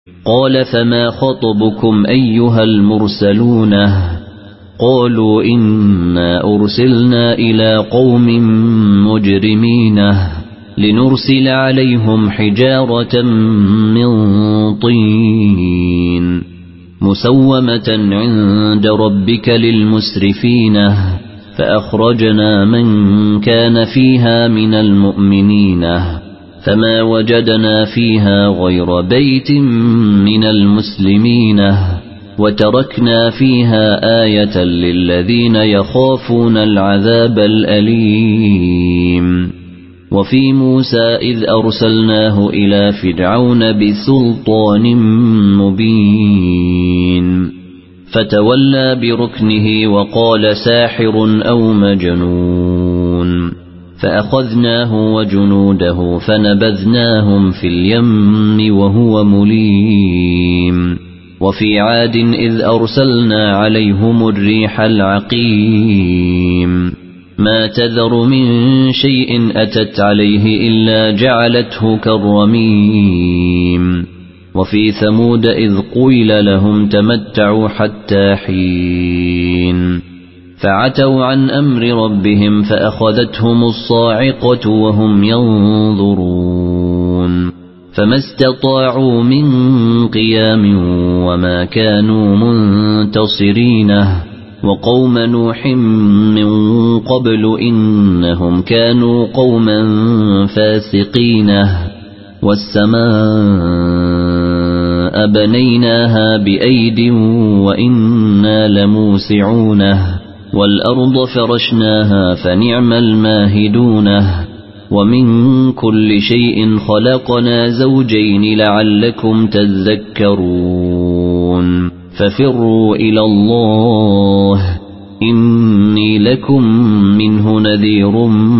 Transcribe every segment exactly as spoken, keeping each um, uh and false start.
قال فما خطبكم أيها المرسلون قالوا إنا أرسلنا إلى قوم مجرمين لنرسل عليهم حجارة من طين مسومة عند ربك للمسرفين فأخرجنا من كان فيها من المؤمنين فما وجدنا فيها غير بيت من المسلمين وتركنا فيها آية للذين يخافون العذاب الأليم. وفي موسى إذ أرسلناه إلى فرعون بسلطان مبين فتولى بركنه وقال ساحر أو مجنون فأخذناه وجنوده فنبذناهم في اليم وهو مليم. وفي عاد إذ أرسلنا عليهم الريح العقيم ما تذر من شيء أتت عليه إلا جعلته كالرميم. وفي ثمود إذ قيل لهم تمتعوا حتى حين فعتوا عن أمر ربهم فأخذتهم الصاعقة وهم ينظرون فما استطاعوا من قيام وما كانوا منتصرين. وقوم نوح من قبل إنهم كانوا قوما فاسقين. والسماء بنيناها بأيد وإنا لموسعون والأرض فرشناها فنعم الماهدون. ومن كل شيء خلقنا زوجين لعلكم تذكرون ففروا إلى الله إني لكم منه نذير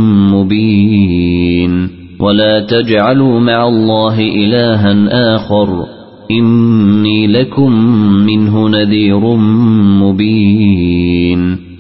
مبين. ولا تجعلوا مع الله إلها آخر إني لكم منه نذير مبين.